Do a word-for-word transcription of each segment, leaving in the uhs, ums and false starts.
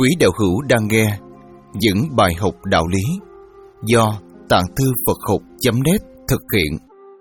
Quý đạo hữu đang nghe những bài học đạo lý do Tạng Thư Phật Học chấm net thực hiện.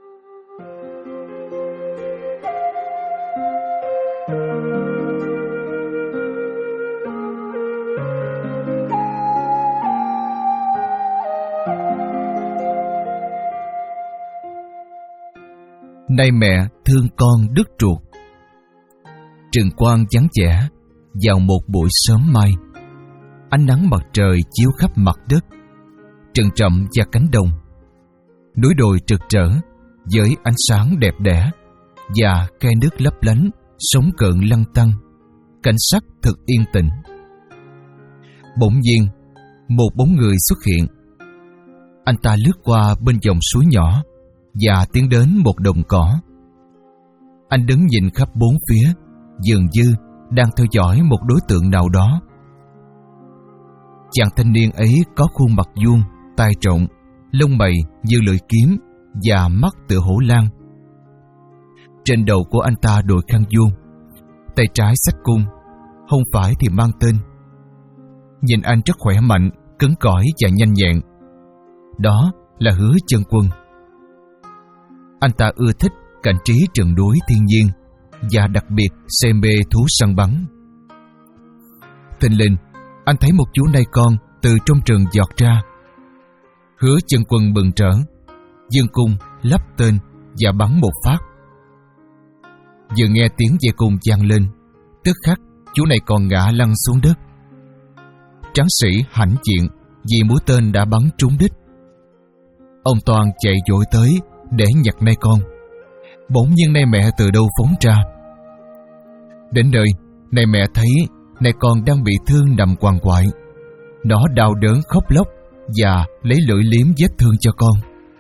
Nay mẹ thương con đứt ruột. Trường quang vắng vẻ vào một buổi sớm mai. Ánh nắng mặt trời chiếu khắp mặt đất, rừng rậm và cánh đồng. Núi đồi rực rỡ với ánh sáng đẹp đẽ và khe nước lấp lánh, sóng cợn lăn tăn. Cảnh sắc thật yên tĩnh. Bỗng nhiên, một bóng người xuất hiện. Anh ta lướt qua bên dòng suối nhỏ và tiến đến một đồng cỏ. Anh đứng nhìn khắp bốn phía, dường như đang theo dõi một đối tượng nào đó. Chàng thanh niên ấy có khuôn mặt vuông, tai rộng, lông mày như lưỡi kiếm và mắt tựa hổ lang. Trên đầu của anh ta đội khăn vuông, tay trái xách cung, không phải thì mang tên. Nhìn anh rất khỏe mạnh, cứng cỏi và nhanh nhẹn. Đó là Hứa Chân Quân. Anh ta ưa thích cảnh trí rừng núi thiên nhiên và đặc biệt say mê thú săn bắn. Thình lình, anh thấy một chú nai con từ trong rừng giọt ra. Hứa Chân Quân mừng rỡ, giương cung lắp tên và bắn một phát. Vừa nghe tiếng dây cung vang lên, tức khắc chú này còn ngã lăn xuống đất. Tráng sĩ hãnh diện vì mũi tên đã bắn trúng đích. Ông Toàn chạy vội tới để nhặt nai con. Bỗng nhiên nai mẹ từ đâu phóng ra. Đến nơi, nai mẹ thấy nai con đang bị thương nằm quằn quại. Nó đau đớn khóc lóc và lấy lưỡi liếm vết thương cho con.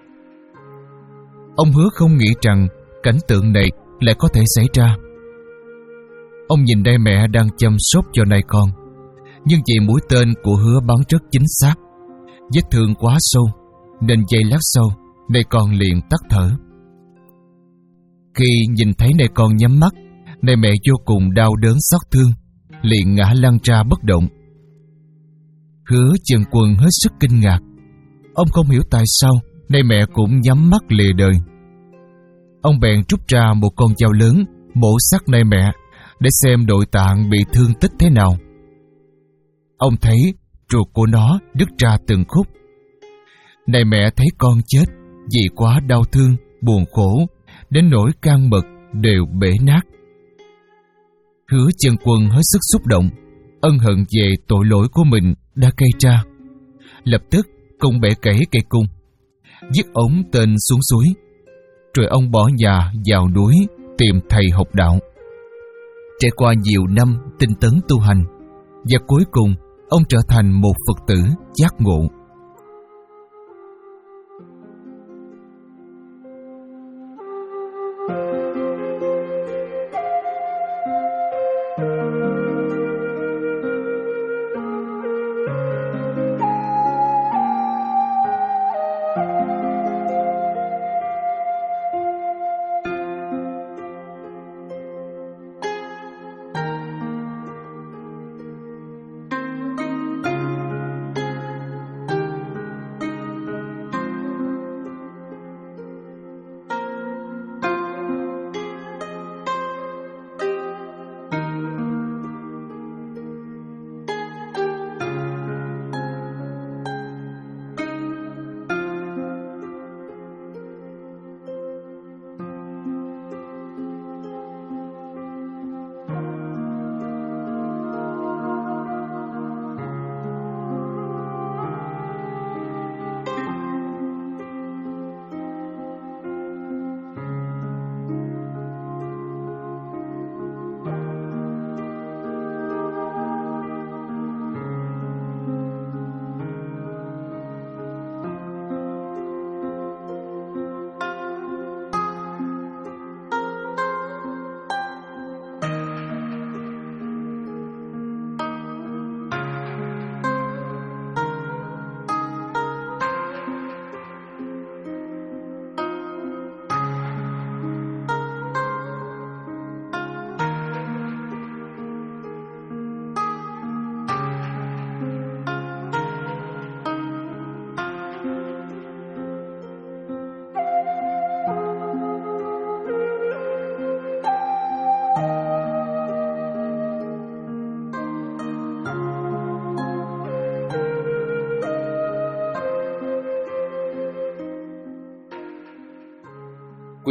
Ông Hứa không nghĩ rằng cảnh tượng này lại có thể xảy ra. Ông nhìn nai mẹ đang chăm sóc cho nai con, nhưng vì mũi tên của Hứa bắn rất chính xác, vết thương quá sâu, nên giây lát sau nai con liền tắt thở. Khi nhìn thấy nai con nhắm mắt, nai mẹ vô cùng đau đớn xót thương, liền ngã lăn ra bất động. Hứa Chân Quân hết sức kinh ngạc. Ông không hiểu tại sao nai mẹ cũng nhắm mắt lìa đời. Ông bèn rút ra một con dao lớn, mổ xác nai mẹ để xem nội tạng bị thương tích thế nào. Ông thấy ruột của nó đứt ra từng khúc. Nai mẹ thấy con chết vì quá đau thương, buồn khổ, đến nỗi can mật đều bể nát. Hứa Chân Quân hết sức xúc động, ân hận về tội lỗi của mình đã gây ra. Lập tức cùng bẻ gãy cây cung, dứt ống tên xuống suối, rồi ông bỏ nhà vào núi tìm thầy học đạo. Trải qua nhiều năm tinh tấn tu hành, và cuối cùng ông trở thành một Phật tử giác ngộ.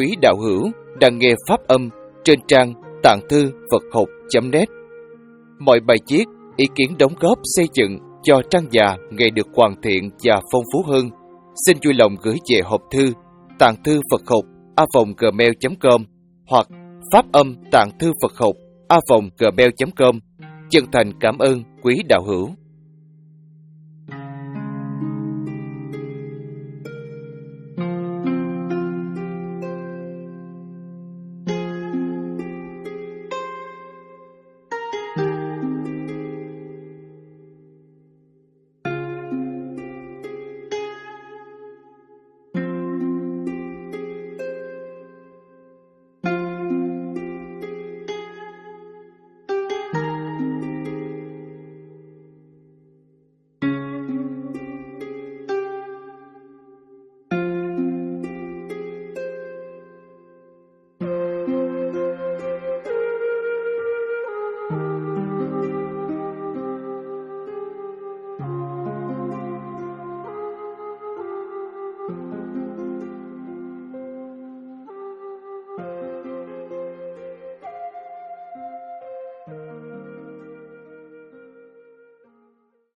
quý đạo hữu đang nghe pháp âm trên trang tạng thư Phật học chấm net. Mọi bài viết, ý kiến đóng góp xây dựng cho trang già ngày được hoàn thiện và phong phú hơn, xin vui lòng gửi về hộp thư tạng thư Phật học a vòng gmail chấm com hoặc pháp âm tạng thư Phật học a vòng gmail chấm com. Chân thành cảm ơn quý đạo hữu.